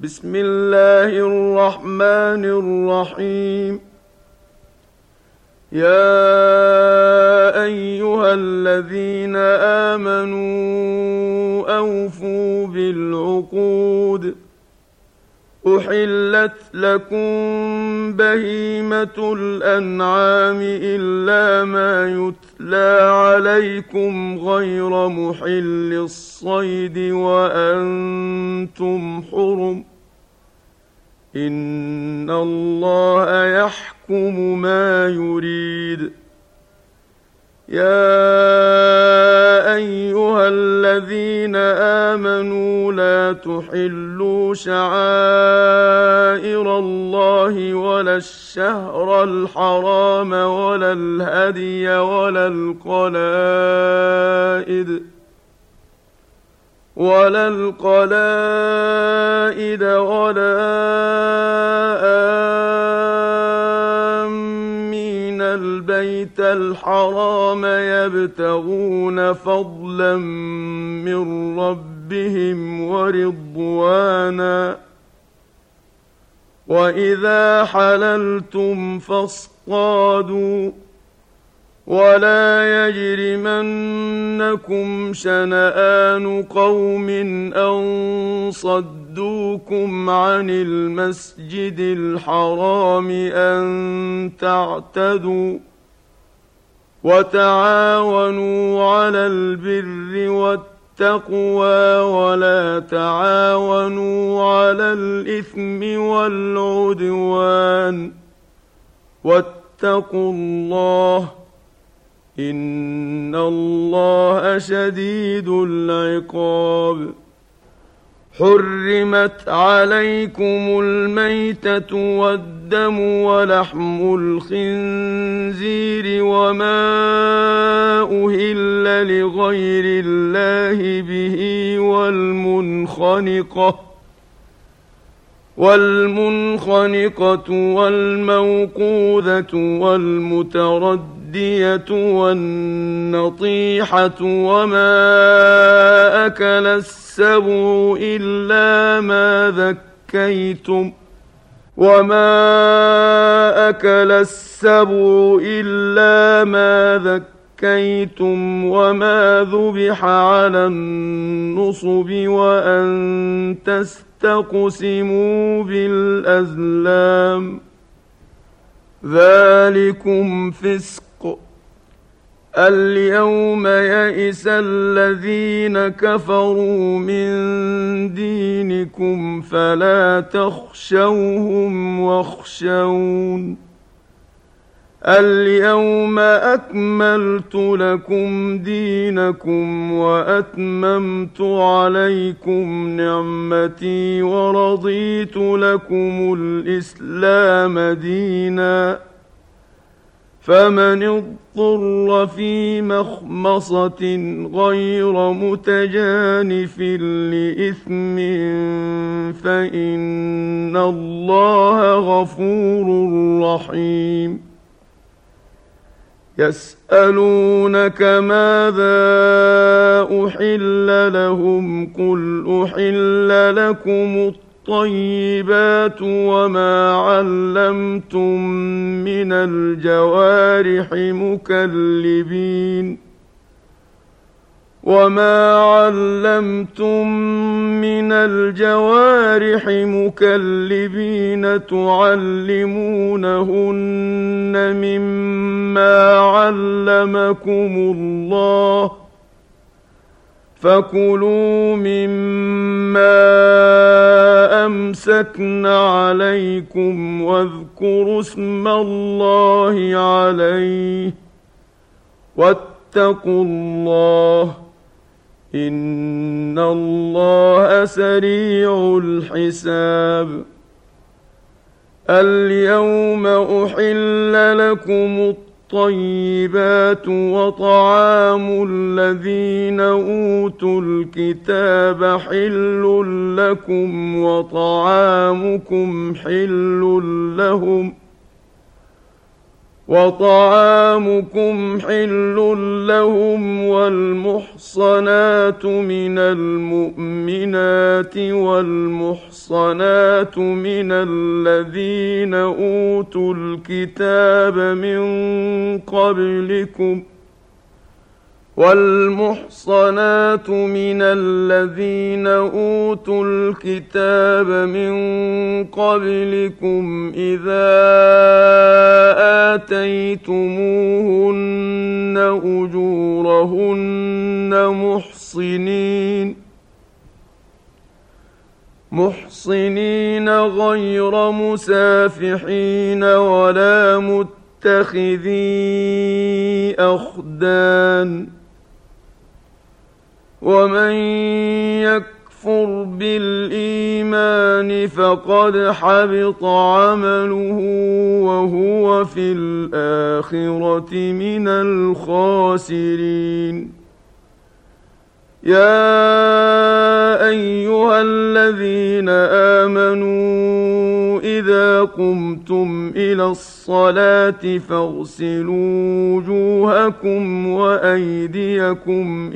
بسم الله الرحمن الرحيم. يا أيها الذين آمنوا أوفوا بالعقود. أحلت لكم بهيمة الأنعام إلا ما يتلى عليكم غير محل الصيد وأنتم حرم. إن الله يحكم ما يريد. يا أيها الذين آمنوا لا تحلوا شعائر الله ولا الشهر الحرام ولا الهدي ولا القلائد ولا آمين البيت الحرام يبتغون فضلا من ربهم ورضوانا. وإذا حللتم فاصطادوا ولا يجرمنكم شنآن قوم أن صدوكم عن المسجد الحرام أن تعتدوا. وتعاونوا على البر والتقوى ولا تعاونوا على الإثم والعدوان. واتقوا الله إن الله شديد العقاب. حرمت عليكم الميتة والدم ولحم الخنزير وما أهل لغير الله به والمنخنقة والموقوذة والمتردية والنطيحة وما أكل السبع إلا ما ذكيتم وما ذبح على النصب وأن تستقسموا بالأزلام. ذلكم فسق. اليوم يئس الذين كفروا من دينكم فلا تخشوهم واخشون. اليوم أكملت لكم دينكم وأتممت عليكم نعمتي ورضيت لكم الإسلام دينا. فمن اضطر في مخمصة غير متجانف لإثم فإن الله غفور رحيم. يسألونك ماذا أحل لهم قل أحل لكم الطيبات وما علمتم من الجوارح مكلبين تعلمونهن مما علمكم الله فكلوا مما أمسكن عليكم واذكروا اسم الله عليه واتقوا الله إن الله سريع الحساب. اليوم أحل لكم الطيبات وطعام الذين أوتوا الكتاب حل لكم وطعامكم حل لهم. وطعامكم حل لهم وطعامهم حل لكم. وما علمتم من الجوارح مكلبين تعلمونهن مما علمكم الله فكلوا مما أمسكن عليكم واذكروا اسم الله عليه واتقوا الله إن الله سريع الحساب. اليوم أحل لكم الطيبات وطعام الذين أوتوا الكتاب حل لكم وطعامكم حل لهم وطعامكم حل لهم والمحصنات من المؤمنات والمحصنات من الذين أوتوا الكتاب من قبلكم إذا آتيتموهن أجورهن محصنين غير مسافحين ولا متخذي أخدان ومن يكفر بالإيمان فقد حبط عمله وهو في الآخرة من الخاسرين يا أيها الذين آمنوا إذا قمتم إلى الصلاة فاغسلوا وجوهكم وأيديكم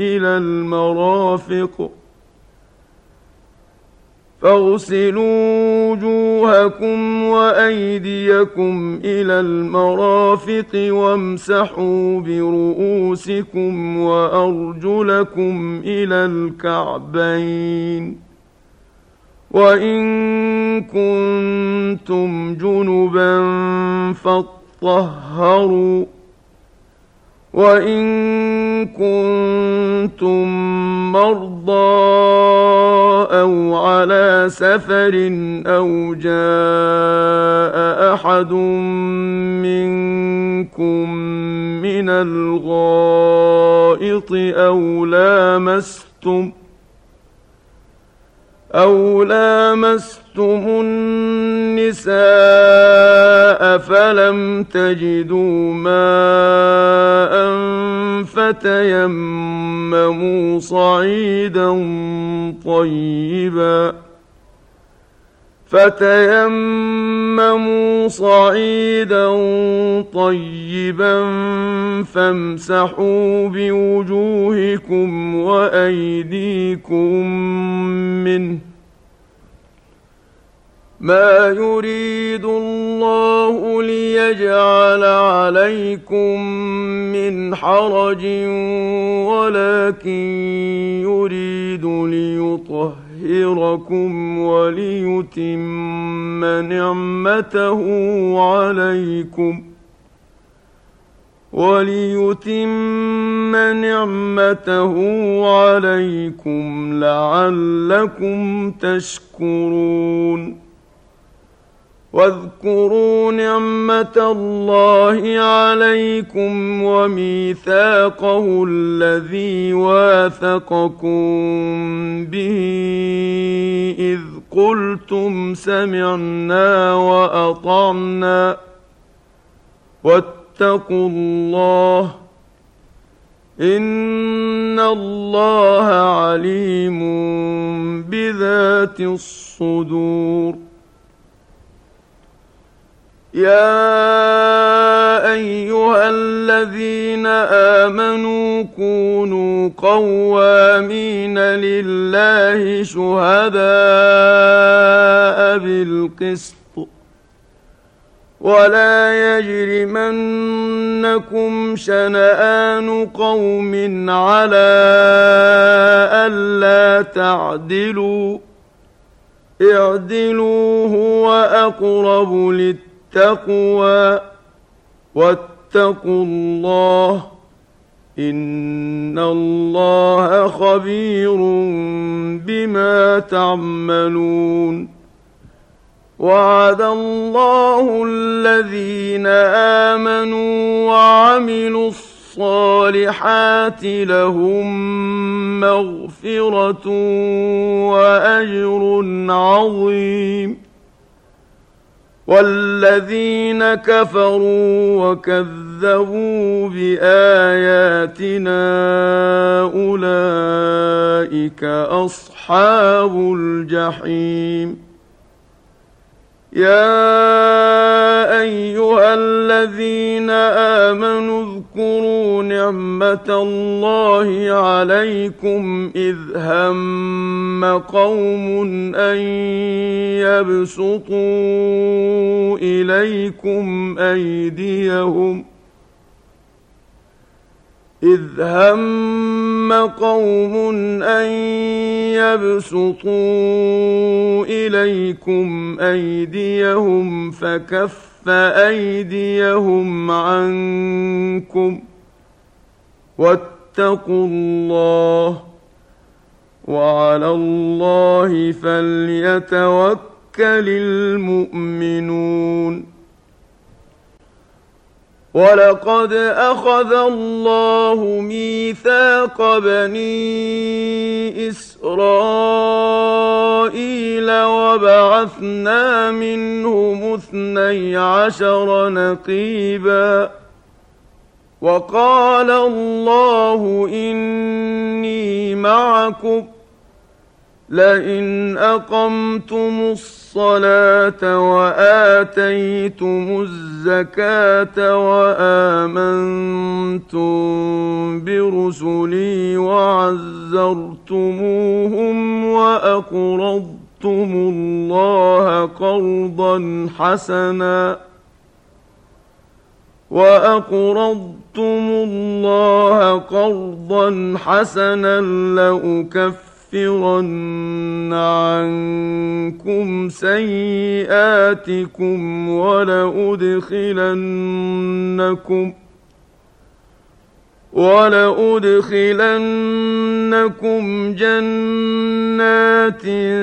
إلى المرافق وامسحوا برؤوسكم وأرجلكم إلى الكعبين وإن كنتم جنبا فاطهروا وإن كنتم مرضى أو على سفر أو جاء أحد منكم من الغائط أو لامستم النساء فلم تجدوا ماء فتيمموا صعيدا طيبا فامسحوا بوجوهكم وأيديكم منه ما يريد الله ليجعل عليكم من حرج ولكن يريد ليطهركم وليتم نعمته عليكم لعلكم تشكرون واذكروا نعمة الله عليكم وميثاقه الذي واثقكم به إذ قلتم سمعنا وأطعنا واتقوا الله إن الله عليم بذات الصدور يا أيها الذين آمنوا كونوا قوامين لله شهداء بالقسط ولا يجرمنكم شنآن قوم على ألا تعدلوا اعدلوا هو أقرب للتقوى واتقوا الله إن الله خبير بما تعملون وعد الله الذين آمنوا وعملوا الصالحات لهم مغفرة وأجر عظيم والذين كفروا وكذبوا بآياتنا أولئك أصحاب الجحيم يا أيها الذين آمنوا اذكروا نعمة الله عليكم إذ هم قوم أن يبسطوا إليكم أيديهم فكف أيديهم عنكم واتقوا الله وعلى الله فليتوكل المؤمنون. ولقد أخذ الله ميثاق بني إسرائيل وبعثنا منهم 12 نقيبا وقال الله إني معكم لئن أقمتم الصلاة وآتيتم الزكاة وآمنتم برسلي وعزرتموهم وأقرضتم الله قرضا حسنا لأكفرن عنكم سيئاتكم ولأدخلنكم جنات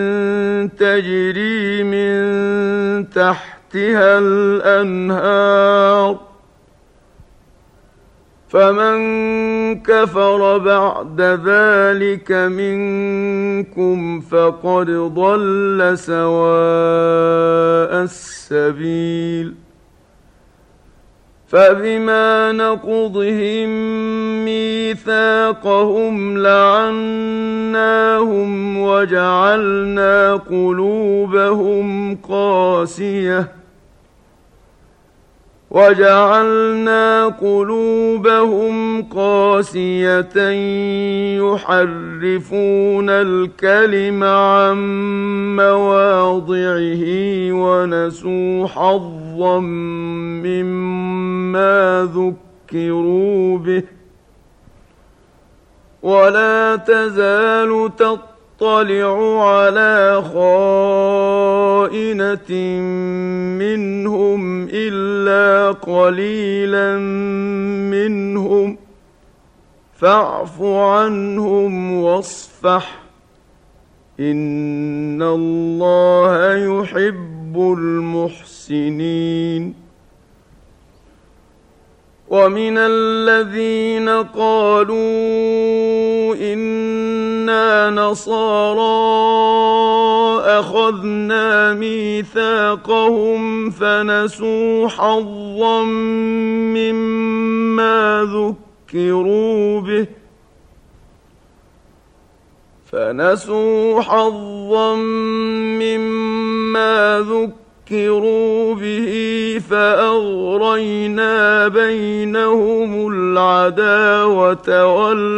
تجري من تحتها الأنهار فمن كفر بعد ذلك منكم فقد ضل سواء السبيل. فبما نقضهم ميثاقهم لعناهم وجعلنا قلوبهم قاسية يحرفون الكلم عن مواضعه ونسوا حظا مما ذكروا به ولا تزال تطلع على خائنة منهم إلا قليلا منهم فاعف عنهم واصفح إن الله يحب المحسنين. ومن الذين قالوا إنا نصارى أخذنا ميثاقهم فنسوا حظا مما ذكروا به فأغرينا بينهم العداوة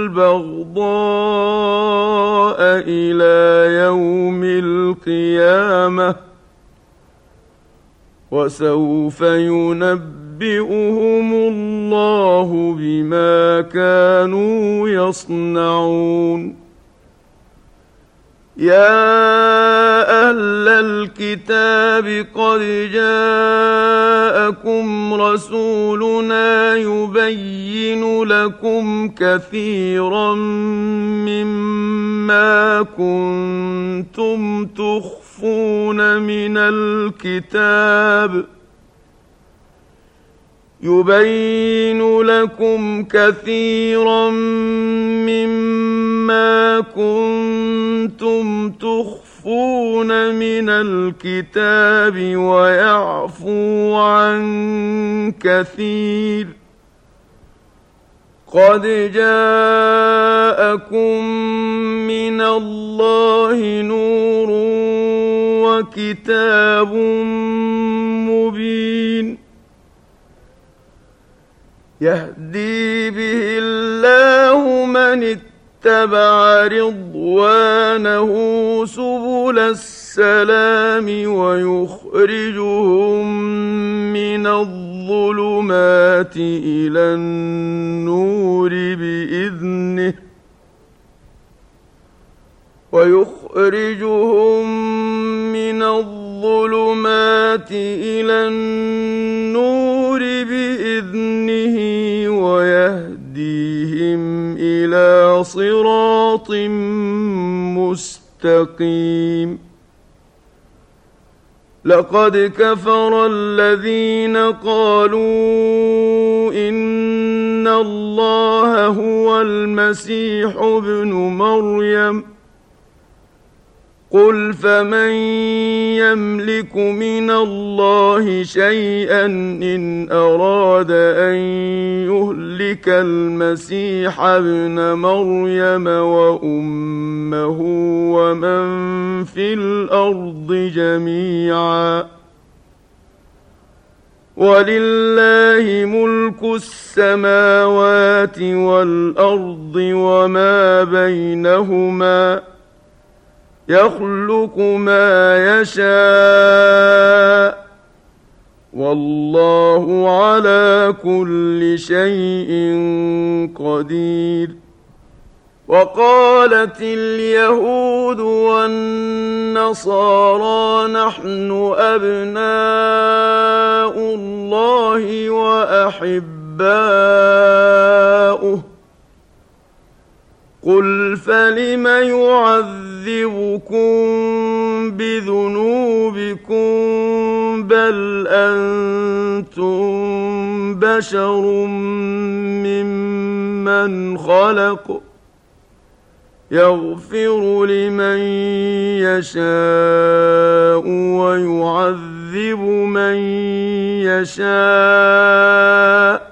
والبغضاء إلى يوم القيامة وسوف ينبئهم الله بما كانوا يصنعون. يا أهل الكتاب قد جاءكم رسولنا يبين لكم كثيرا مما كنتم تخفون من الكتاب ويعفو عن كثير. قد جاءكم من الله نور وكتاب مبين. يهدي به الله من اتبع رضوانه سبل السلام ويخرجهم من الظلمات إلى النور بإذنه ويهديهم إلى صراط مستقيم. لقد كفر الذين قالوا إن الله هو المسيح ابن مريم قل فمن يملك من الله شيئا إن أراد أن يهلك المسيح ابن مريم وأمه ومن في الأرض جميعا ولله ملك السماوات والأرض وما بينهما يخلق ما يشاء والله على كل شيء قدير. وقالت اليهود والنصارى نحن أبناء الله وأحباؤه قل فلم يعذبكم بذنوبكم بل أنتم بشر ممن خلق يغفر لمن يشاء ويعذب من يشاء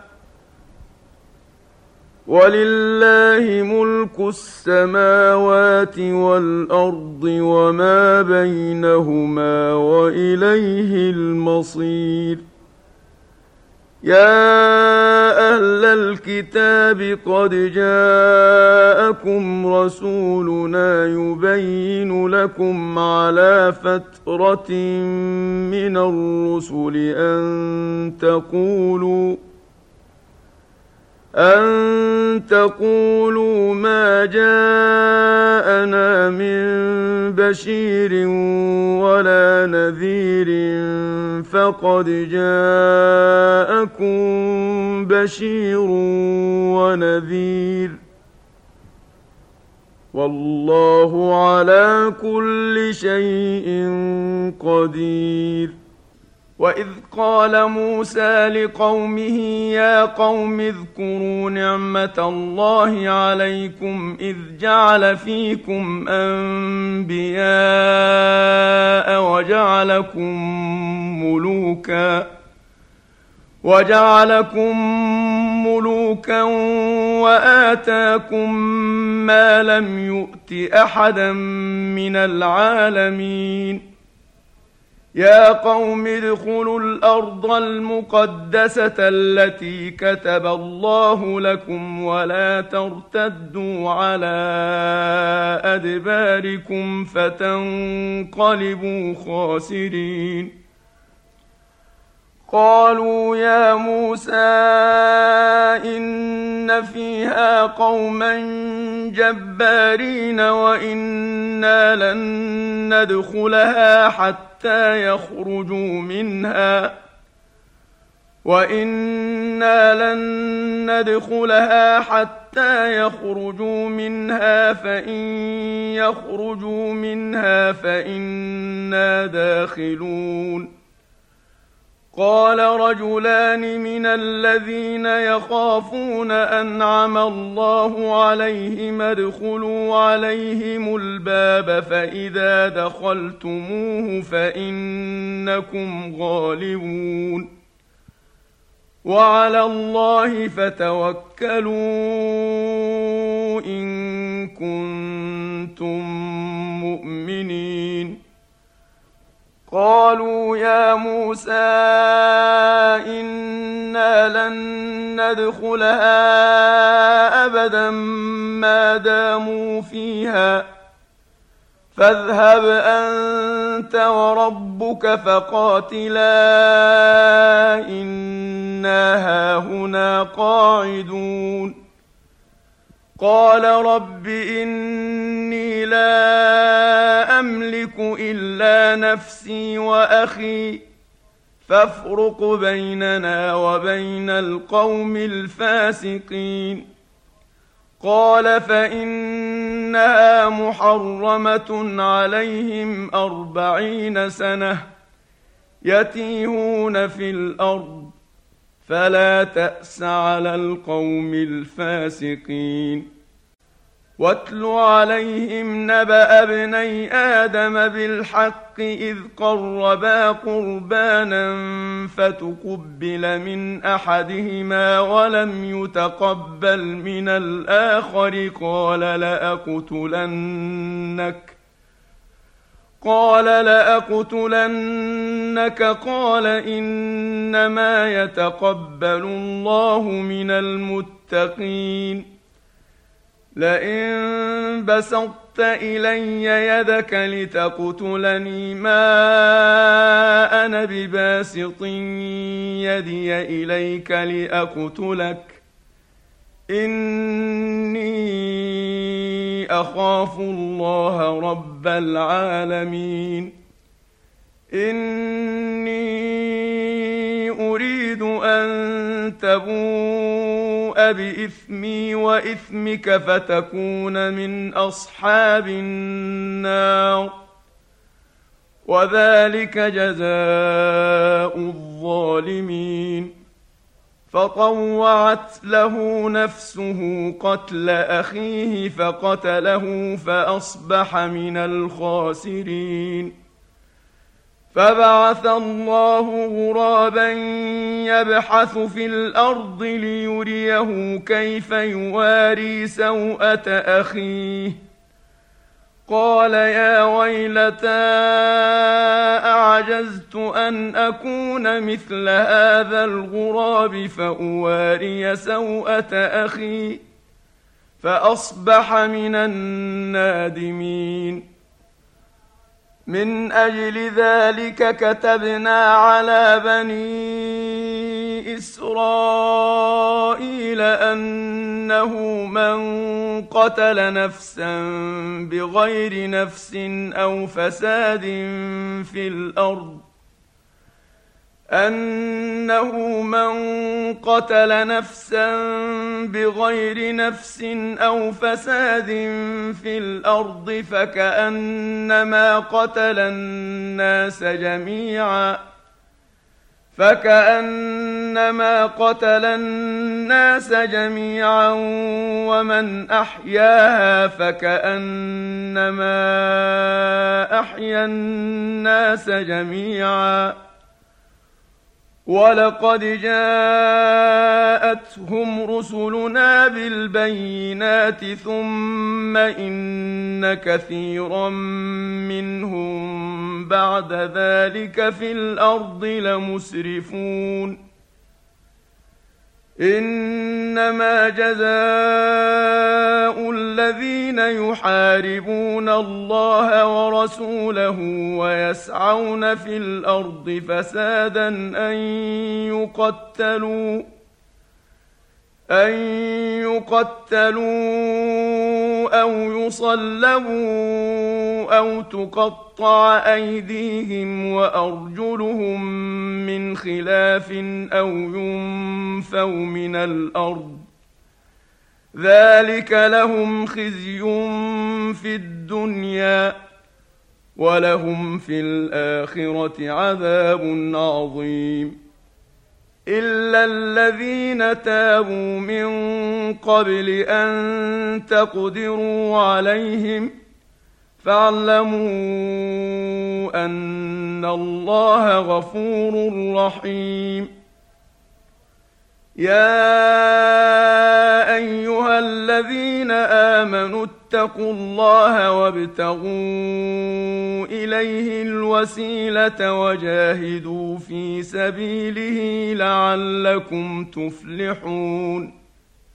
ولله ملك السماوات والأرض وما بينهما وإليه المصير. يا أهل الكتاب قد جاءكم رسولنا يبين لكم على فترة من الرسل أن تقولوا ما جاءنا من بشير ولا نذير فقد جاءكم بشير ونذير والله على كل شيء قدير. وإذ قال موسى لقومه يا قوم اذكروا نعمة الله عليكم إذ جعل فيكم أنبياء وجعلكم ملوكا وآتاكم ما لم يؤت أحدا من العالمين. يا قوم ادخلوا الأرض المقدسة التي كتب الله لكم ولا ترتدوا على أدباركم فتنقلبوا خاسرين. قالوا يا موسى إن فيها قوما جبارين وإنا لن ندخلها حتى يخرجوا منها فإن يخرجوا منها فإنا داخلون. قال رجلان من الذين يخافون أنعم الله عليهم ادخلوا عليهم الباب فإذا دخلتموه فإنكم غالبون وعلى الله فتوكلوا إن كنتم مؤمنين. قالوا يا موسى إنا لن ندخلها أبدا ما داموا فيها فاذهب أنت وربك فقاتلا إنا هاهنا قاعدون قال رب إني لا أملك إلا نفسي وأخي فافرق بيننا وبين القوم الفاسقين قال فإنها محرمة عليهم 40 سنة يتيهون في الأرض فلا تأس على القوم الفاسقين واتل عليهم نبأ ابني آدم بالحق إذ قربا قربانا فتقبل من أحدهما ولم يتقبل من الآخر قال لأقتلنك قال إنما يتقبل الله من المتقين لئن بسطت إلي يدك لتقتلني ما أنا بباسط يدي إليك لأقتلك إني أخاف الله رب العالمين إني أريد أن تبوء بإثمي وإثمك فتكون من أصحاب النار وذلك جزاء الظالمين فطوعت له نفسه قتل أخيه فقتله فأصبح من الخاسرين فبعث الله غرابا يبحث في الأرض ليريه كيف يواري سوءة أخيه قال يا ويلتى أعجزت أن أكون مثل هذا الغراب فأواري سوءة أخي فأصبح من النادمين من أجل ذلك كتبنا على بني إسرائيل أنه من قتل نفسا بغير نفس أو فساد في الأرض فكأنما قتل الناس جميعا ومن أحياها فكأنما أحيا الناس جميعا ولقد جاءتهم رسلنا بالبينات ثم إن كثيرا منهم بعد ذلك في الأرض لمسرفون إنما جزاء الذين يحاربون الله ورسوله ويسعون في الأرض فسادا أن يقتلوا أو يصلبوا أو تقطع أيديهم وأرجلهم من خلاف أو ينفوا من الأرض ذلك لهم خزي في الدنيا ولهم في الآخرة عذاب عظيم إلا الذين تابوا من قبل أن تقدروا عليهم فاعلموا أن الله غفور رحيم يا أيها الذين آمنوا اتقوا الله وابتغوا إليه الوسيلة وجاهدوا في سبيله لعلكم تفلحون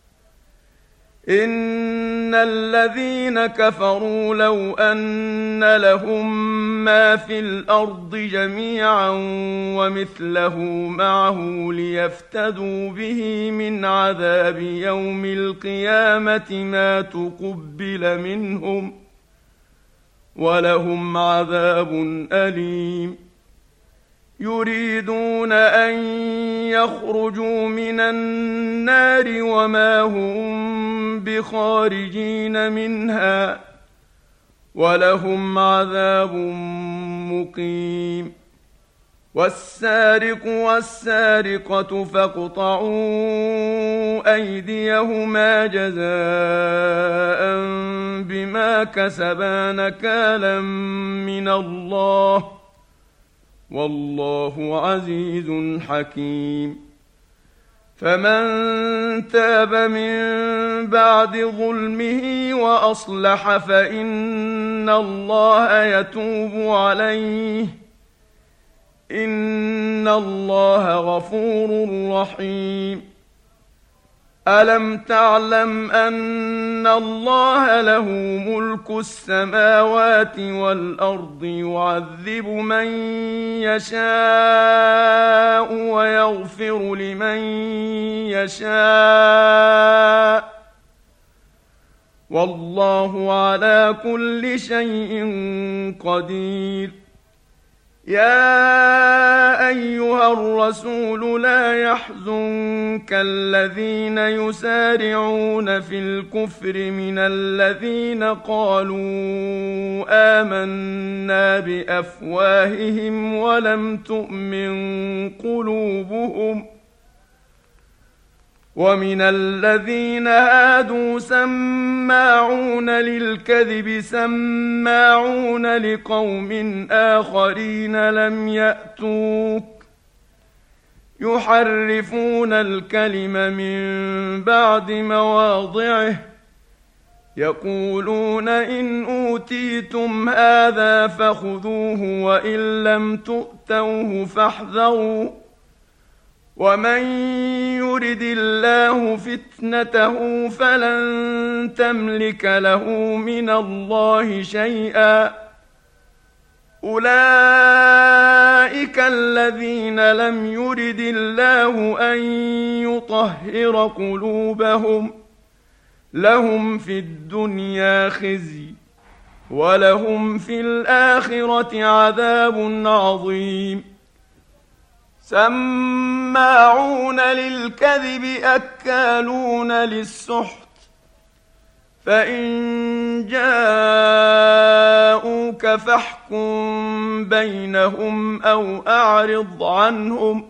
إن الذين كفروا لو أن لهم ما في الأرض جميعا ومثله معه ليفتدوا به من عذاب يوم القيامة ما تقبل منهم ولهم عذاب أليم يريدون أن يخرجوا من النار وما هم بخارجين منها ولهم عذاب مقيم والسارق والسارقة فاقطعوا أيديهما جزاء بما كسبا نكالا من الله والله عزيز حكيم فمن تاب من بعد ظلمه وأصلح فإن الله يتوب عليه إن الله غفور رحيم ألم تعلم أن الله له ملك السماوات والأرض يعذب من يشاء ويغفر لمن يشاء والله على كل شيء قدير يا أيها الرسول لا يحزنك الذين يسارعون في الكفر من الذين قالوا آمنا بأفواههم ولم تؤمن قلوبهم ومن الذين هادوا سماعون للكذب سماعون لقوم آخرين لم يأتوك يحرفون الكلم من بعد مواضعه يقولون إن أوتيتم هذا فخذوه وإن لم تؤتوه فاحذروا ومن يرد الله فتنته فلن تملك له من الله شيئا أولئك الذين لم يرد الله أن يطهر قلوبهم لهم في الدنيا خزي ولهم في الآخرة عذاب عظيم سماعون للكذب أكالون للسحت فإن جاءوك فاحكم بينهم أو أعرض عنهم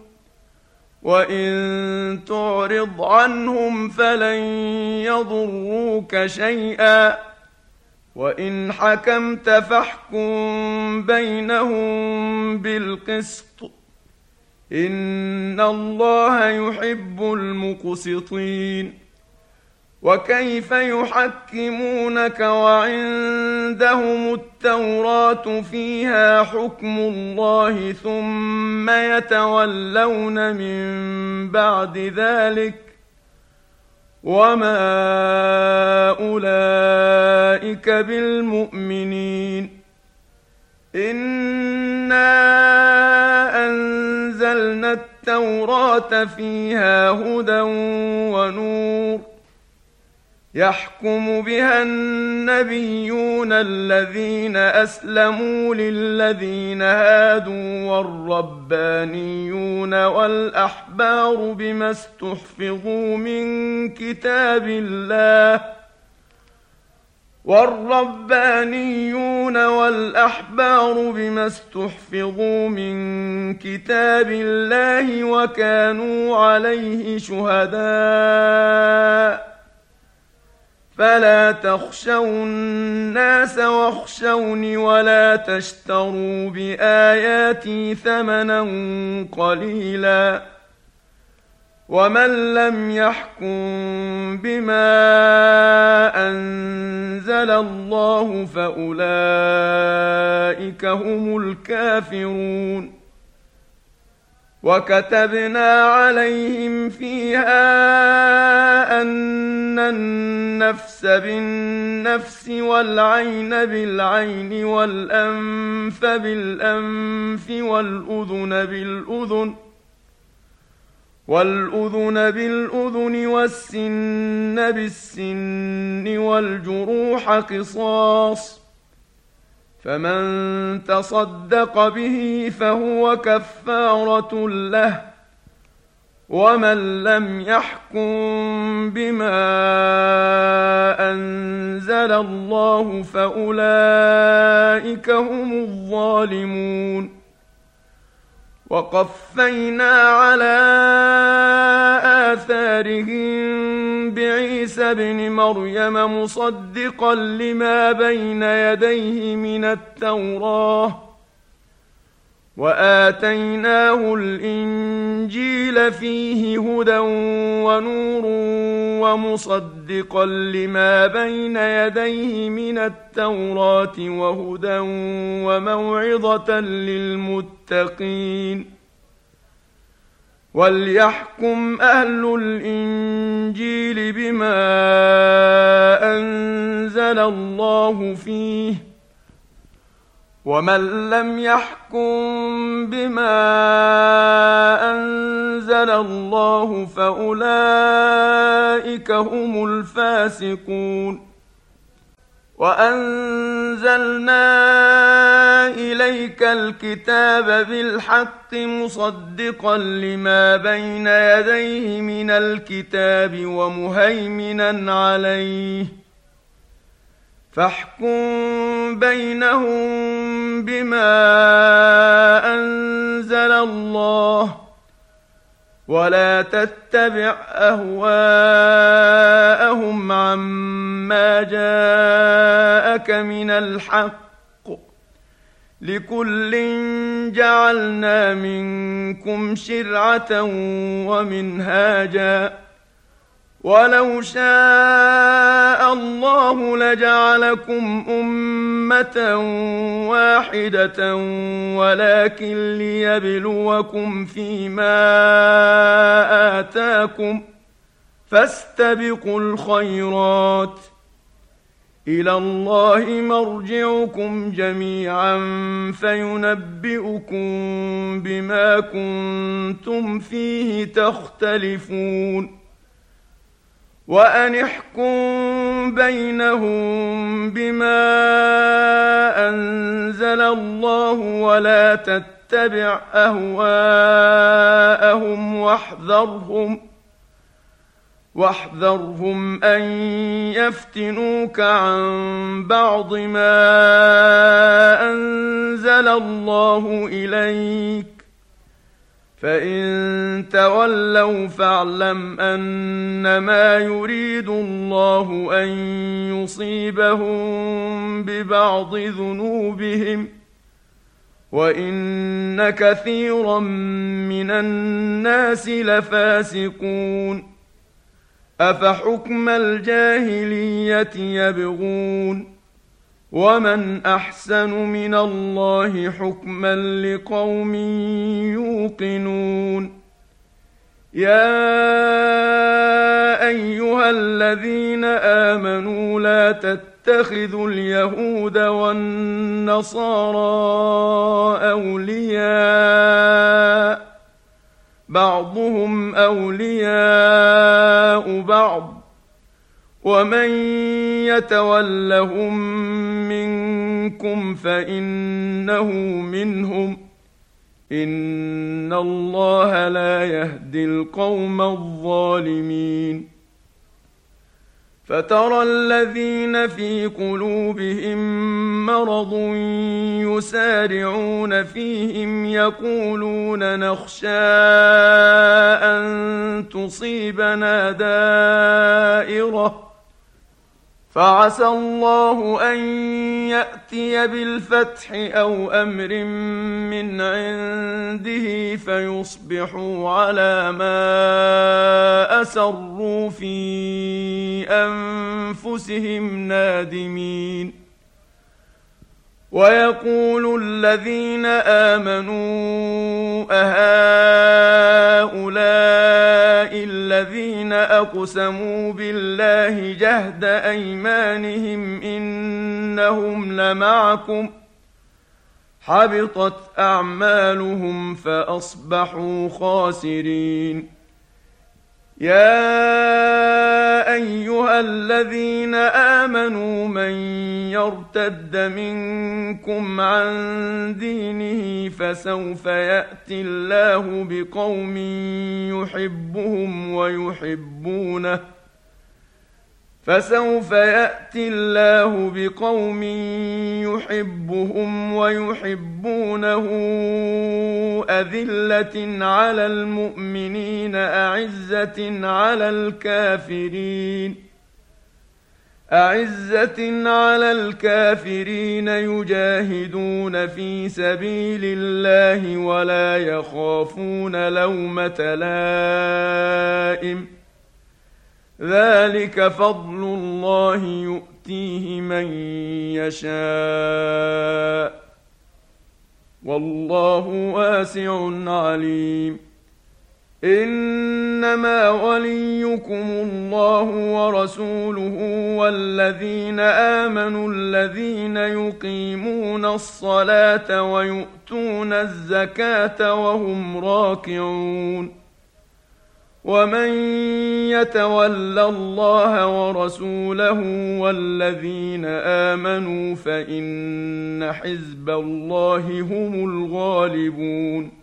وإن تعرض عنهم فلن يضروك شيئا وإن حكمت فاحكم بينهم بالقسط إن الله يحب المقسطين وكيف يحكمونك وعندهم التوراة فيها حكم الله ثم يتولون من بعد ذلك وما أولئك بالمؤمنين إنا أنزلنا التوراة فيها هدى ونور يحكم بها النبيون الذين أسلموا للذين هادوا والربانيون والأحبار بما استحفظوا من كتاب الله وكانوا عليه شهداء فلا تخشوا الناس واخشوني ولا تشتروا بآياتي ثمنا قليلا ومن لم يحكم بما أنزل الله فأولئك هم الكافرون. وكتبنا عليهم فيها أن النفس بالنفس والعين بالعين والأنف بالأنف والأذن بالأذن والسن بالسن والجروح قصاص، فمن تصدق به فهو كفارة له، ومن لم يحكم بما أنزل الله فأولئك هم الظالمون. وقفينا على آثارهم بعيسى ابن مريم مصدقا لما بين يديه من التوراة، وآتيناه الإنجيل فيه هدى ونور ومصدقا لما بين يديه من التوراة وهدى وموعظة للمتقين. وليحكم أهل الإنجيل بما أنزل الله فيه، ومن لم يحكم بما أنزل الله فأولئك هم الفاسقون. وأنزلنا إليك الكتاب بالحق مصدقا لما بين يديه من الكتاب ومهيمنا عليه، فاحكم بينهم بما أنزل الله، ولا تتبع أهواءهم عما جاءك من الحق، لكل جعلنا منكم شرعة ومنهاجا، ولو شاء الله لجعلكم أمة واحدة ولكن ليبلوكم فيما آتاكم، فاستبقوا الخيرات، إلى الله مرجعكم جميعا فينبئكم بما كنتم فيه تختلفون. وأن احكم بينهم بما أنزل الله ولا تتبع أهواءهم واحذرهم أن يفتنوك عن بعض ما أنزل الله إليك، فإن تولوا فاعلم أنما يريد الله أن يصيبهم ببعض ذنوبهم، وإن كثيرا من الناس لفاسقون. أفحكم الجاهلية يبغون، ومن أحسن من الله حكما لقوم يوقنون. يا أيها الذين آمنوا لا تتخذوا اليهود والنصارى أولياء، بعضهم أولياء بعض، ومن يتولهم منكم فإنه منهم، إن الله لا يهدي القوم الظالمين. فترى الذين في قلوبهم مرض يسارعون فيهم يقولون نخشى أن تصيبنا دائرة، فعسى الله أن يأتي بالفتح أو أمر من عنده عنده فيصبحوا على ما أسروا في أنفسهم نادمين. ويقول الذين آمنوا أهؤلاء الذين أقسموا بالله جهد أيمانهم إنهم لمعكم حبطت أعمالهم فأصبحوا خاسرين. يا أيها الذين آمنوا من يرتد منكم عن دينه فسوف يأتي الله بقوم يحبهم ويحبونه أذلة على المؤمنين أعزة على الكافرين يجاهدون في سبيل الله ولا يخافون لومة لائم ذلك فضل الله يؤتيه من يشاء والله واسع عليم. إنما وليكم الله ورسوله والذين آمنوا الذين يقيمون الصلاة ويؤتون الزكاة وهم راكعون. ومن يتول الله ورسوله والذين آمنوا فإن حزب الله هم الغالبون.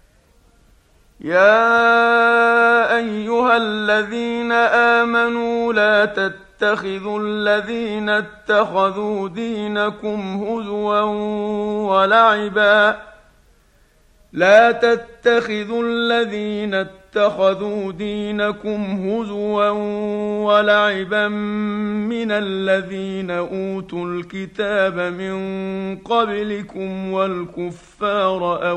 يا أيها الذين آمنوا لا تتخذوا الذين اتخذوا دينكم هزوا ولعبا من الذين أوتوا الكتاب من قبلكم والكفار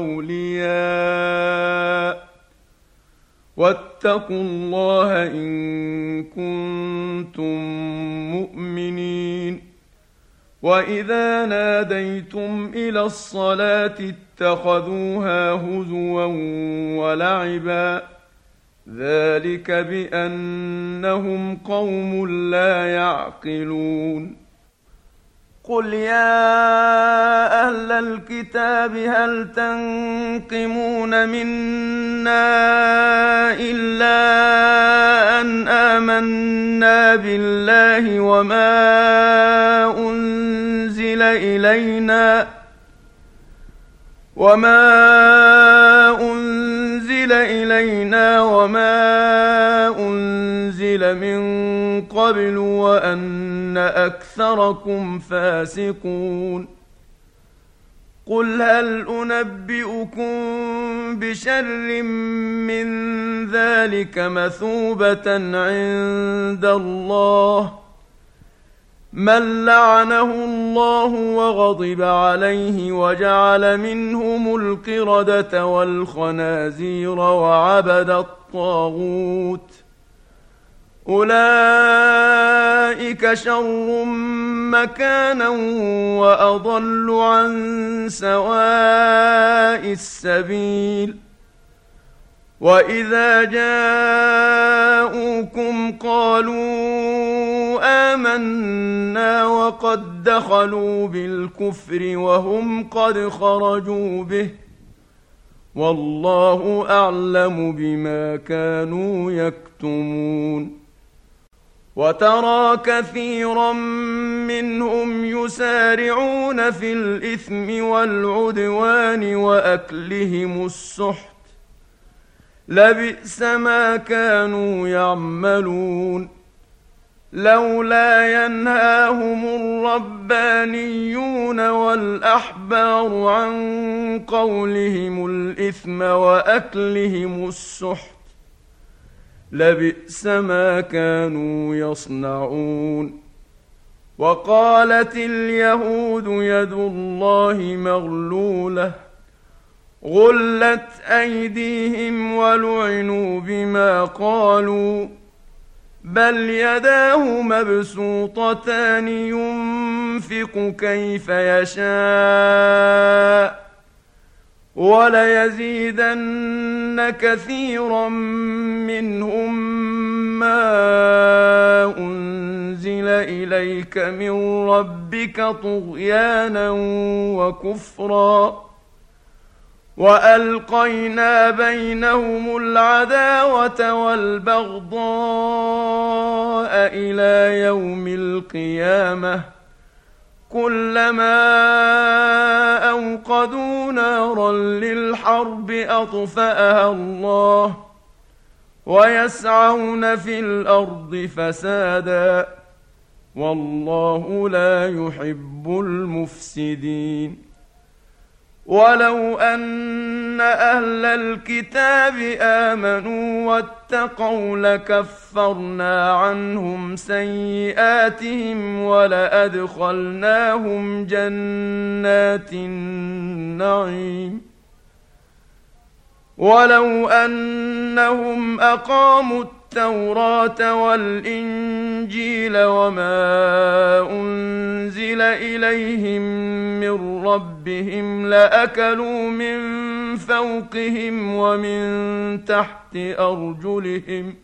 أولياء واتقوا الله إن كنتم مؤمنين. وإذا ناديتم إلى الصلاة اتخذوها هزوا ولعبا ذلك بأنهم قوم لا يعقلون. قل يا أهل الكتاب هل تنقمون منا إلا أن آمنا بالله وما أنزل إلينا وما أنزل من قبل وأن أكثركم فاسقون. قل هل أنبئكم بشر من ذلك مثوبة عند الله من لعنه الله وغضب عليه وجعل منهم القردة والخنازير وعبد الطاغوت أولئك شر مكانا وأضل عن سواء السبيل. وإذا جاءوكم قالوا آمنا وقد دخلوا بالكفر وهم قد خرجوا به والله أعلم بما كانوا يكتمون. وترى كثيرا منهم يسارعون في الإثم والعدوان وأكلهم السحت لبئس ما كانوا يعملون. لولا ينهاهم الربانيون والأحبار عن قولهم الإثم وأكلهم السحت لبئس ما كانوا يصنعون. وقالت اليهود يد الله مغلولة غلت أيديهم ولعنوا بما قالوا بل يداه مبسوطتان ينفق كيف يشاء وليزيدن كثيرا منهم ما أنزل إليك من ربك طغيانا وكفرا وألقينا بينهم العداوة والبغضاء إلى يوم القيامة كلما أوقدوا نارا للحرب أطفأها الله ويسعون في الأرض فسادا والله لا يحب المفسدين ولو أن أهل الكتاب آمنوا واتقوا لكفرنا عنهم سيئاتهم ولأدخلناهم جنات النعيم ولو أنهم أقاموا التوراة والإنجيل وما أنزل إليهم من ربهم لأكلوا من فوقهم ومن تحت أرجلهم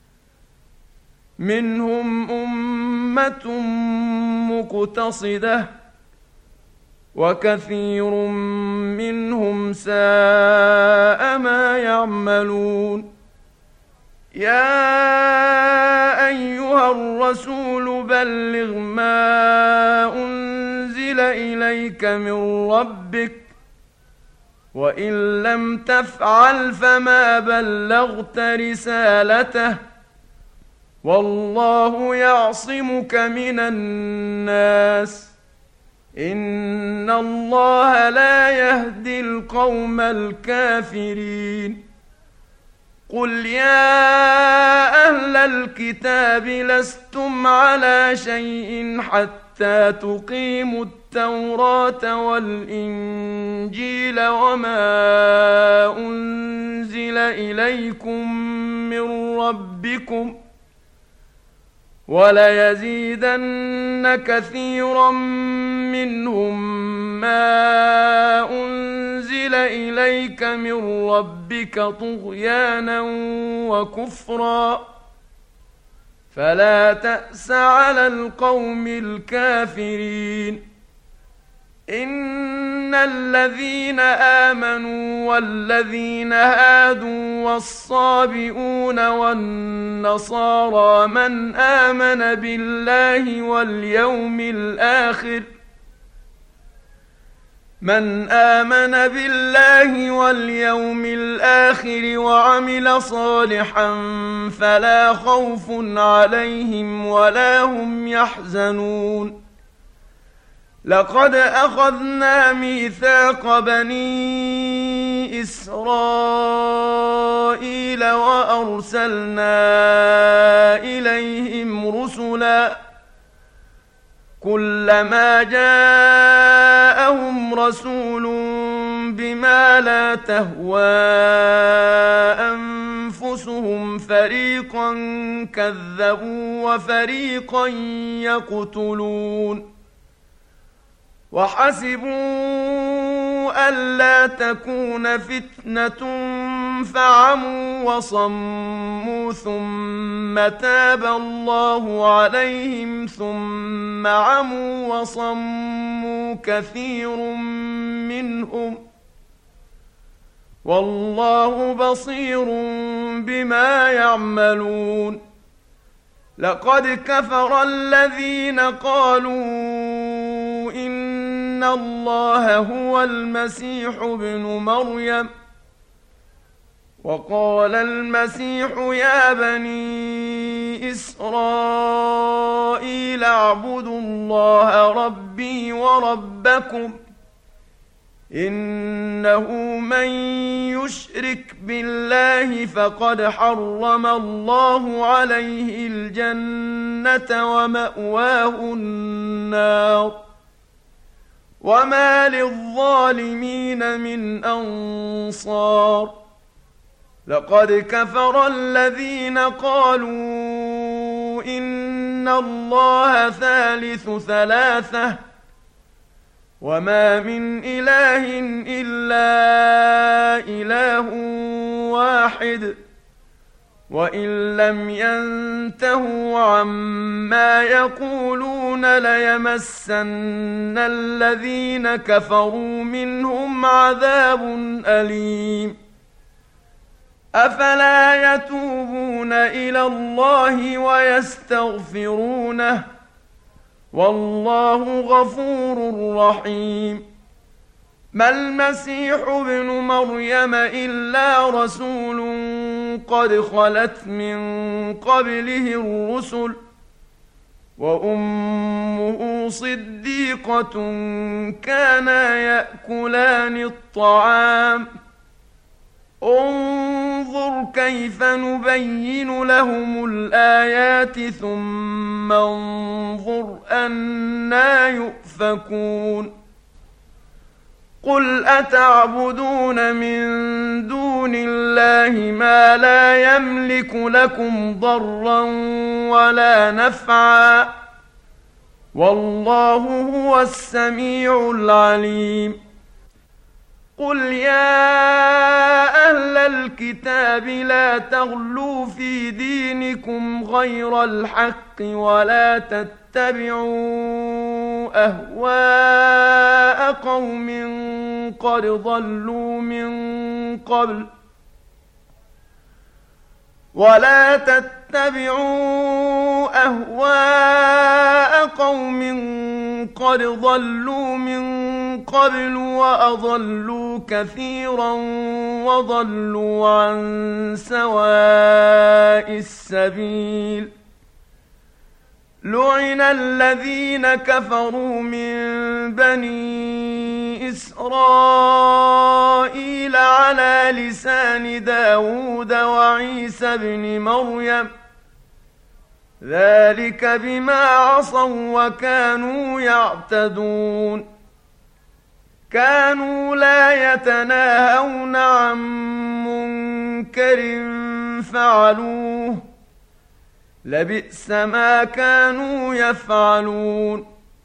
منهم أمة مقتصدة وكثير منهم ساء ما يعملون يا أيها الرسول بلغ ما أنزل إليك من ربك وإن لم تفعل فما بلغت رسالته والله يعصمك من الناس إن الله لا يهدي القوم الكافرين قل يا أهل الكتاب لستم على شيء حتى تقيموا التوراة والإنجيل وما أنزل إليكم من ربكم وليزيدن كثيرا منهم ما أنزل إليك من ربك طغيانا وكفرا فلا تأس على القوم الكافرين إن الذين آمنوا والذين هادوا والصابئون والنصارى من آمن بالله واليوم الآخر وعمل صالحا فلا خوف عليهم ولا هم يحزنون لقد أخذنا ميثاق بني إسرائيل وأرسلنا إليهم رسلا كلما جاءهم رسول بما لا تهوى أنفسهم فريقا كذبوا وفريقا يقتلون وحسبوا ألا تكون فتنة فعموا وصموا ثم تاب الله عليهم ثم عموا وصموا كثير منهم والله بصير بما يعملون لقد كفر الذين قالوا إن الله هو المسيح ابن مريم وقال المسيح يا بني إسرائيل اعبدوا الله ربي وربكم إنه من يشرك بالله فقد حرم الله عليه الجنة ومأواه النار وما للظالمين من أنصار. لقد كفر الذين قالوا إن الله ثالث ثلاثة وما من إله إلا إله واحد وإن لم ينتهوا عما يقولون ليمسن الذين كفروا منهم عذاب أليم. أفلا يتوبون إلى الله ويستغفرونه والله غفور رحيم. ما المسيح ابن مريم إلا رسول قد خلت من قبله الرسل وأمه صديقة كانا يأكلان الطعام. انظر كيف نبين لهم الآيات ثم انظر أنى يؤفكون. قل أتعبدون من دون الله ما لا يملك لكم ضرا ولا نفعا والله هو السميع العليم. قل يا أهل الكتاب لا تغلوا في دينكم غير الحق ولا تتبعوا أهواء قوم قد ضلوا من قبل وأضلوا كثيرا وضلوا عن سواء السبيل. لعن الذين كفروا من بني إسرائيل على لسان داود وعيسى بن مريم ذلك بما عصوا وكانوا يعتدون. كانوا لا يتناهون عن منكر فعلوه لبئس ما كانوا يفعلون.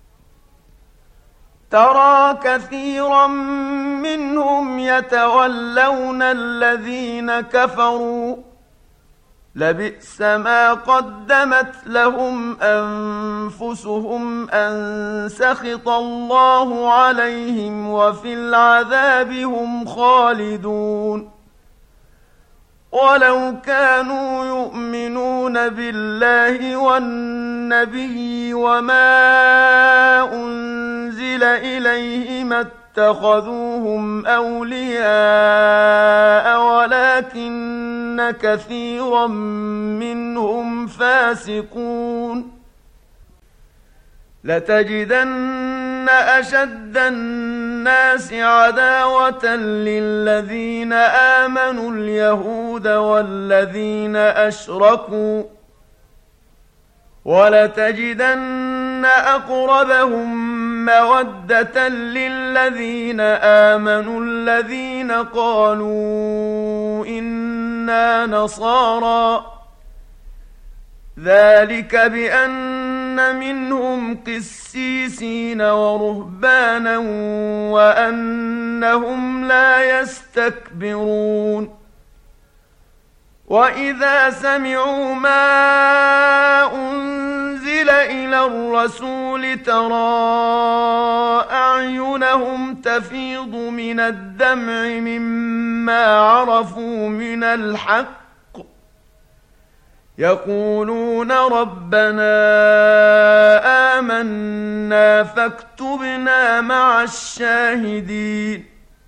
ترى كثيرا منهم يتولون الذين كفروا لبئس ما قدمت لهم أنفسهم أن سخط الله عليهم وفي العذاب هم خالدون. ولو كانوا يؤمنون بالله والنبي وما أنزل إليه ما اتخذوهم أولياء ولكن كثيرا منهم فاسقون. لتجدن أشد الناس عداوة للذين آمنوا اليهود والذين أشركوا ولتجدن أقربهم مودة للذين آمنوا الذين قالوا إنا نصارى ذلك بأن منهم قسيسين ورهبانا وأنهم لا يستكبرون. وإذا سمعوا ما أنزل إلى الرسول ترى أعينهم تفيض من الدمع مما عرفوا من الحق يقولون ربنا آمنا فاكتبنا مع الشاهدين.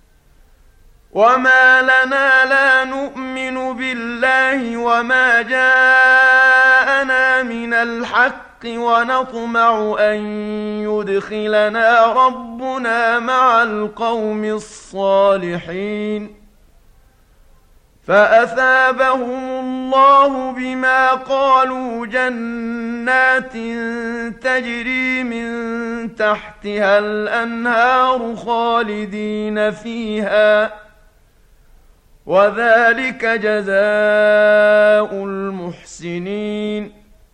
وما لنا لا نؤمن بالله وما جاءنا من الحق ونطمع أن يدخلنا ربنا مع القوم الصالحين. فأثابهم الله بما قالوا جنات تجري من تحتها الأنهار خالدين فيها، وذلك جزاء المحسنين.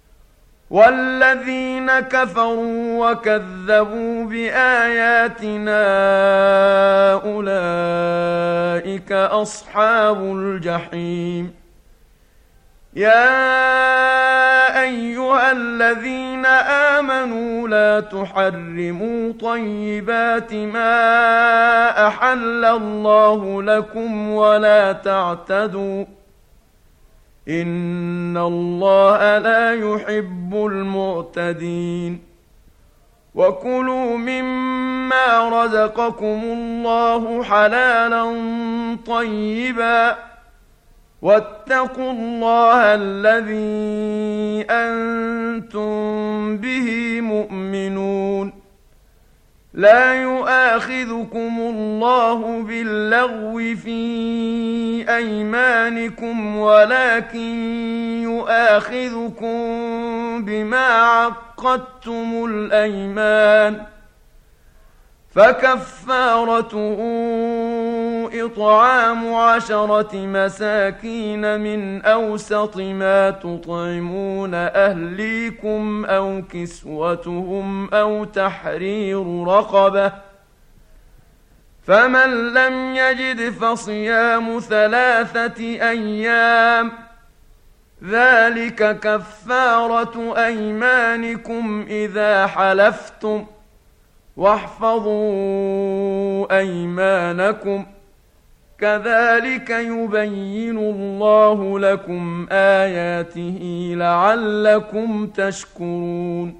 والذين كفروا وكذبوا بآياتنا أولئك أصحاب الجحيم. يا أيها الذين آمنوا لا تحرموا طيبات ما أحل الله لكم ولا تعتدوا، إن الله لا يحب المعتدين. وكلوا مما رزقكم الله حلالا طيبا، واتقوا الله الذي أنتم به مؤمنون. لا يؤاخذكم الله باللغو في أيمانكم، ولكن يؤاخذكم بما عقدتم الأيمان، فكفارته إطعام 10 مساكين من أوسط ما تطعمون أهليكم أو كسوتهم أو تحرير رقبة، فمن لم يجد فصيام 3 أيام، ذلك كفارة أيمانكم إذا حلفتم، واحفظوا أيمانكم، كذلك يبين الله لكم آياته لعلكم تشكرون.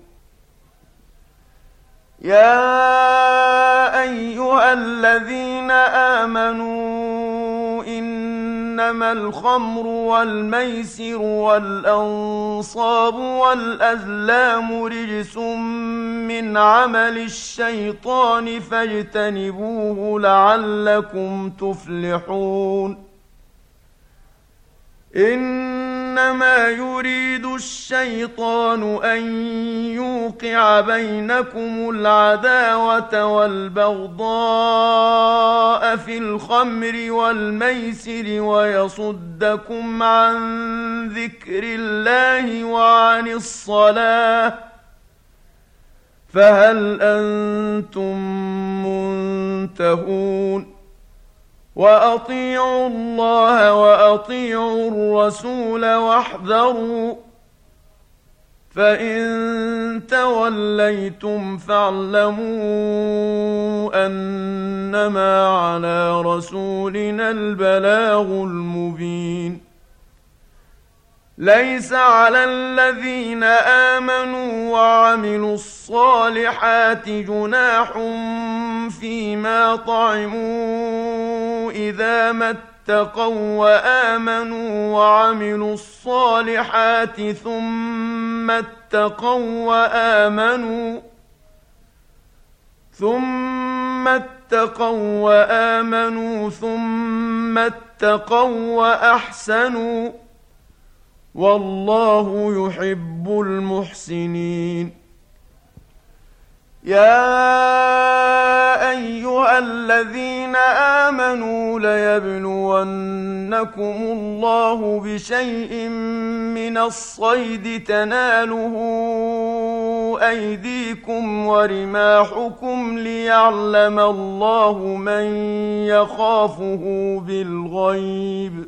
يا أيها الذين آمنوا إنما الخمر والميسر والأنصاب والأزلام رجس من عمل الشيطان فاجتنبوه لعلكم تفلحون. إنما يريد الشيطان أن يوقع بينكم العداوة والبغضاء في الخمر والميسر ويصدكم عن ذكر الله وعن الصلاة، فهل أنتم منتهون؟ وأطيعوا الله وأطيعوا الرسول واحذروا، فإن توليتم فاعلموا أنما على رسولنا البلاغ المبين. ليس على الذين آمنوا وعملوا الصالحات جناح فيما طعموا إذا ما اتقوا وآمنوا وعملوا الصالحات ثم اتقوا وآمنوا ثم اتقوا وأحسنوا، والله يحب المحسنين. يا أيها الذين آمنوا ليبلونكم الله بشيء من الصيد تناله أيديكم ورماحكم ليعلم الله من يخافه بالغيب،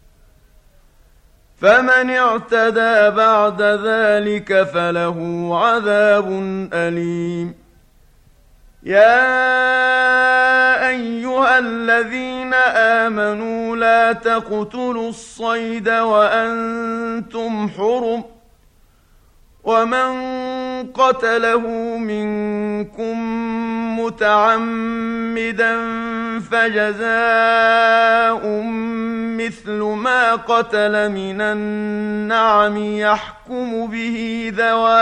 فمن اعتدى بعد ذلك فله عذاب أليم. يا أيها الذين آمنوا لا تقتلوا الصيد وأنتم حرم، ومن قتله منكم متعمدا فجزاء مثل ما قتل من النعم يحكم به ذوى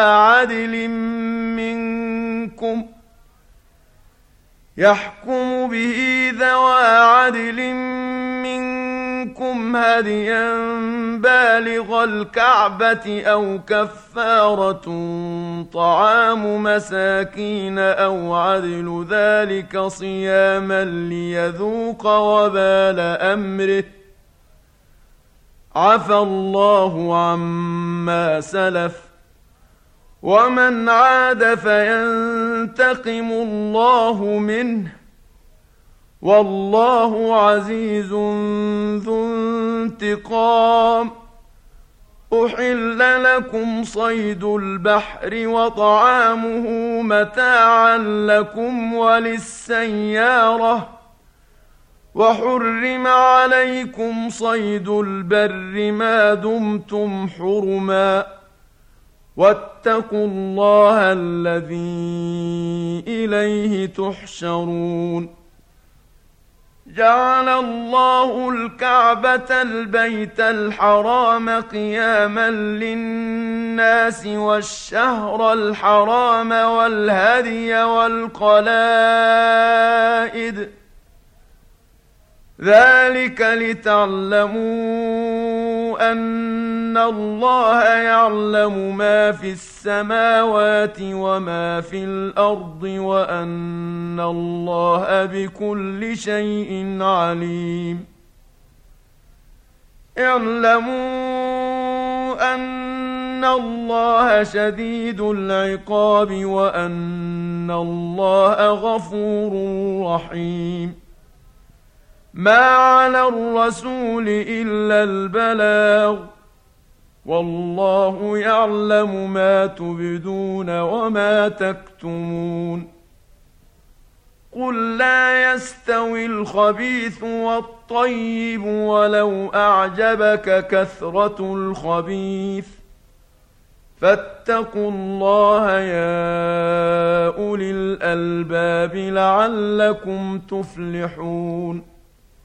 عدل منكم لكم هديا بالغ الكعبة أو كفارة طعام مساكين أو عدل ذلك صياما ليذوق وبال أمره عفى الله عما سلف ومن عاد فينتقم الله منه والله عزيز ذو انتقام. أحل لكم صيد البحر وطعامه متاعا لكم وللسيارة وحرم عليكم صيد البر ما دمتم حرما واتقوا الله الذي إليه تحشرون. جعل الله الكعبة البيت الحرام قياما للناس والشهر الحرام والهدي والقلائد ذلك لتعلموا أن الله يعلم ما في السماوات وما في الأرض وأن الله بكل شيء عليم. اعلموا أن الله شديد العقاب وأن الله غفور رحيم. ما على الرسول إلا البلاغ والله يعلم ما تبدون وما تكتمون. قل لا يستوي الخبيث والطيب ولو أعجبك كثرة الخبيث فاتقوا الله يا أولي الألباب لعلكم تفلحون.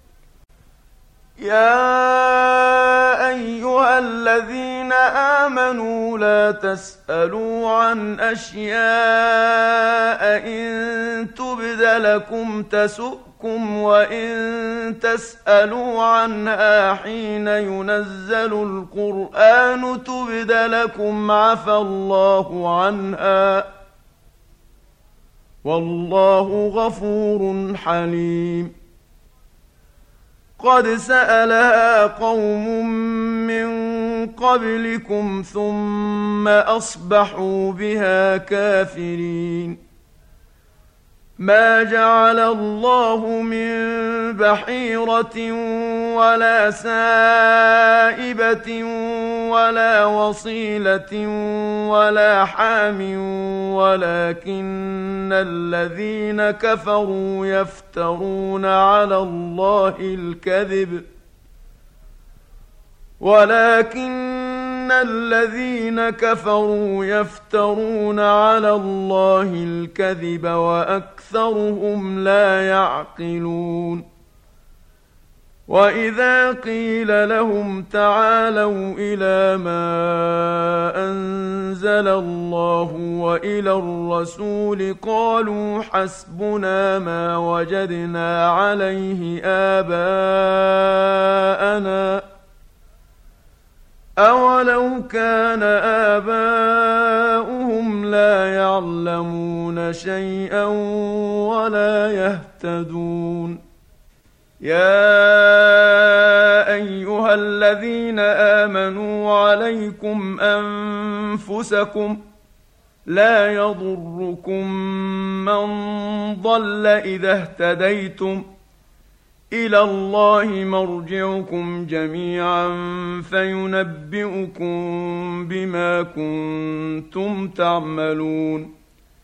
يا أيها الذين آمنوا لا تسألوا عن أشياء إن تبد لكم تسؤكم وإن تسألوا عنها حين ينزل القرآن تبد لكم عفى الله عنها والله غفور حليم. قد سألها قوم من قبلكم ثم أصبحوا بها كافرين. ما جعل الله من بحيرة ولا سائبة ولا وصيلة ولا حام ولكن الذين كفروا يفترون على الله الكذب وأكثرهم لا يعقلون. وإذا قيل لهم تعالوا إلى ما أنزل الله وإلى الرسول قالوا حسبنا ما وجدنا عليه آباءنا أولو كان آباؤهم لا يعلمون شيئا ولا يهتدون. يا أيها الذين آمنوا عليكم أنفسكم لا يضركم من ضل إذا اهتديتم إلى الله مرجعكم جميعا فينبئكم بما كنتم تعملون.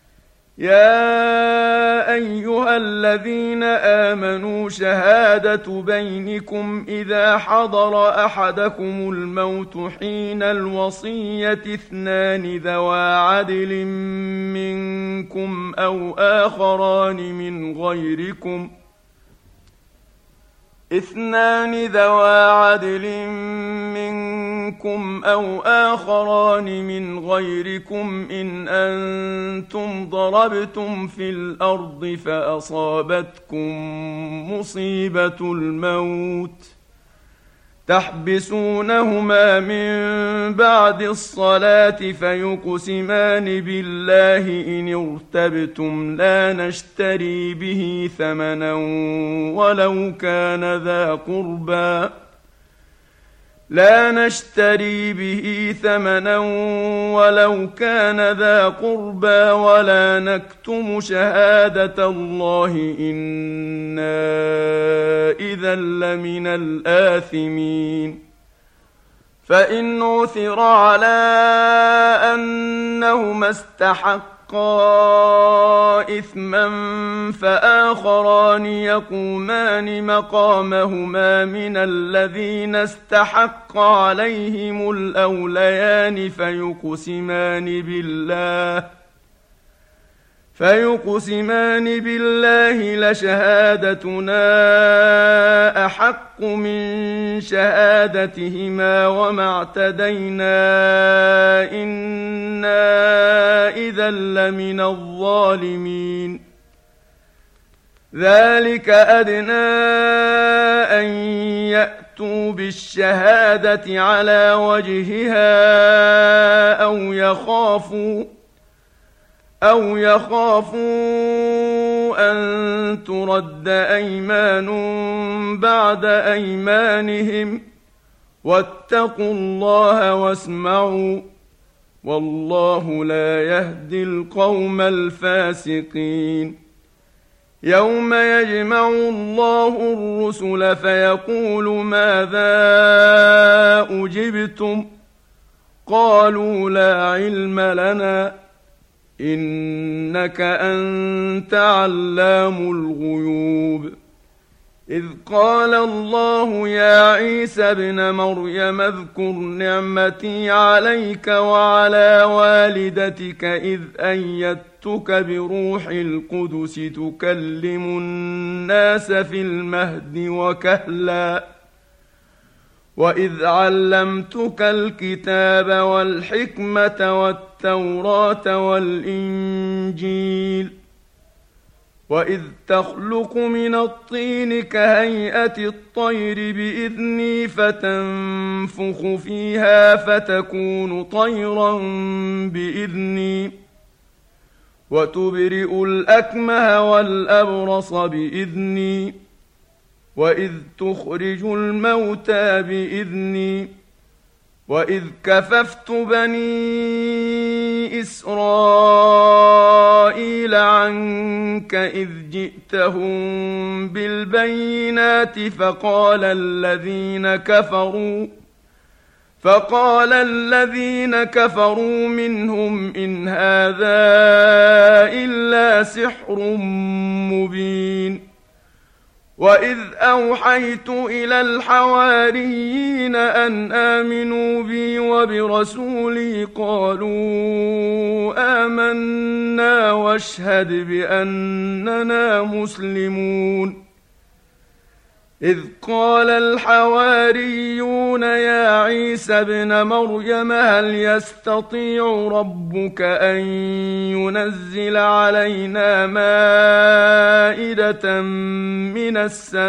يا أيها الذين آمنوا شهادة بينكم إذا حضر أحدكم الموت حين الوصية اثنان ذوى عدل منكم أو آخران من غيركم إن أنتم ضربتم في الأرض تحبسونهما من بعد الصلاة فيقسمان بالله إن ارتبتم لا نشتري به ثمنا ولو كان ذا قربى ولا نكتم شهادة الله إنا إذا لمن الآثمين فإن عثر على أنهما استحقا إثما فآخران يقومان مقامهما من الذين استحق عليهم الأوليان فيقسمان بالله لشهادتنا أحق من شهادتهما وما اعتدينا إنا إذا لمن الظالمين ذلك أدنى أن يأتوا بالشهادة على وجهها أو يخافوا أن ترد أيمان بعد أيمانهم واتقوا الله واسمعوا والله لا يهدي القوم الفاسقين يوم يجمع الله الرسل فيقول ماذا أجبتم قالوا لا علم لنا إنك أنت علام الغيوب إذ قال الله يا عيسى ابن مريم اذكر نعمتي عليك وعلى والدتك إذ أيدتك بروح القدس تكلم الناس في المهد وكهلا وإذ علمتك الكتاب والحكمة والتوراة والإنجيل وإذ تخلق من الطين كهيئة الطير بإذني فتنفخ فيها فتكون طيرا بإذني وتبرئ الأكمه والأبرص بإذني وإذ تخرج الموتى بإذني وإذ كففت بني إسرائيل عنك إذ جئتهم بالبينات فقال الذين كفروا منهم إن هذا إلا سحر مبين وإذ أوحيت إلى الحواريين أن آمنوا بي وبرسولي قالوا آمنا واشهد بأننا مسلمون إذ قال الحواريون يا عيسى ابن مريم هل يستطيع ربك أن ينزل علينا مائدة من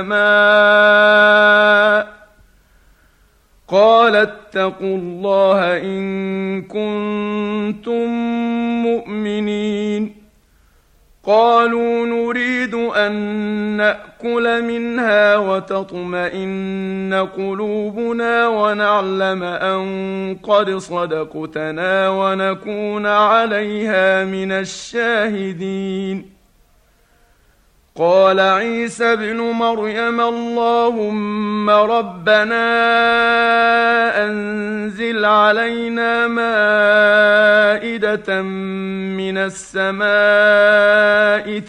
السماء قال اتقوا الله إن كنتم مؤمنين قالوا نريد أن نأكل منها وتطمئن قلوبنا ونعلم أن قد صدقتنا ونكون عليها من الشاهدين قال عيسى ابن مريم اللهم ربنا أنزل علينا مائدة من السماء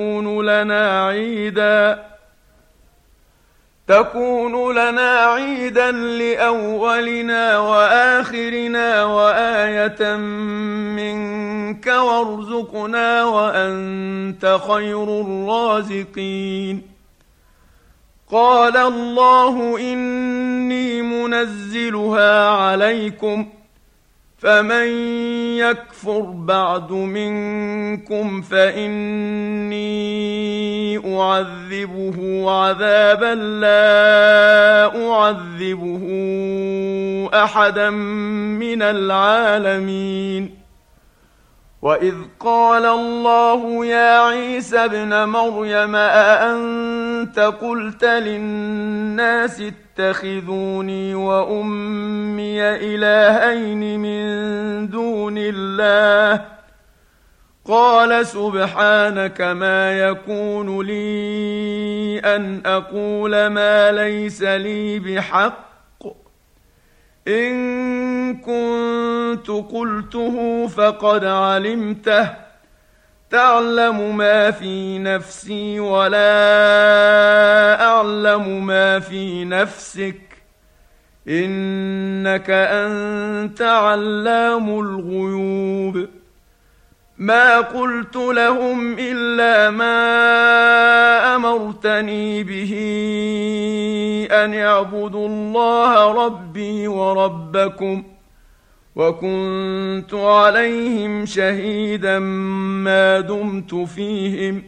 تكون لنا عيدا لأولنا وآخرنا وآية منك وارزقنا وأنت خير الرازقين قال الله إني منزلها عليكم فمن يكفر بعد منكم فإني أعذبه عذابا لا نعذبه أحدا من العالمين. وإذ قال الله يا عيسى ابن مريم أأنت قلت للناس اتخذوني وأمي إلهين من دون الله؟ قال سبحانك ما يكون لي أن أقول ما ليس لي بحق، إن كنت قلته فقد علمته، تعلم ما في نفسي ولا أعلم ما في نفسك، إنك أنت علام الغيوب. ما قلت لهم إلا ما أمرتني به أن اعبدوا الله ربي وربكم، وكنت عليهم شهيدا ما دمت فيهم،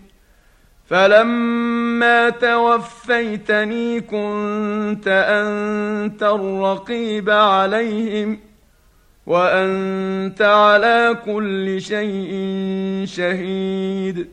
فلما توفيتني كنت أنت الرقيب عليهم، وأنت على كل شيء شهيد.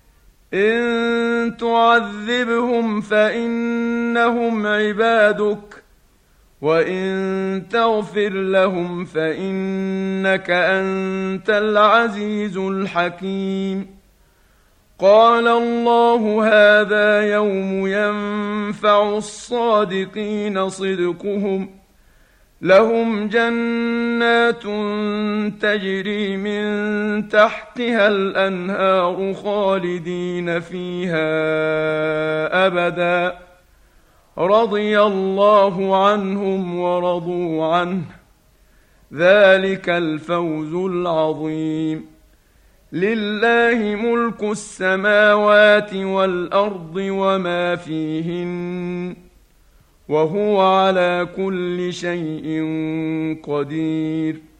إن تعذبهم فإنهم عبادك، وإن تغفر لهم فإنك أنت العزيز الحكيم. قال الله هذا يوم ينفع الصادقين صدقهم، لهم جنات تجري من تحتها الأنهار خالدين فيها أبدا، رضي الله عنهم ورضوا عنه، ذلك الفوز العظيم. لله ملك السماوات والأرض وما فيهن، وهو على كل شيء قدير.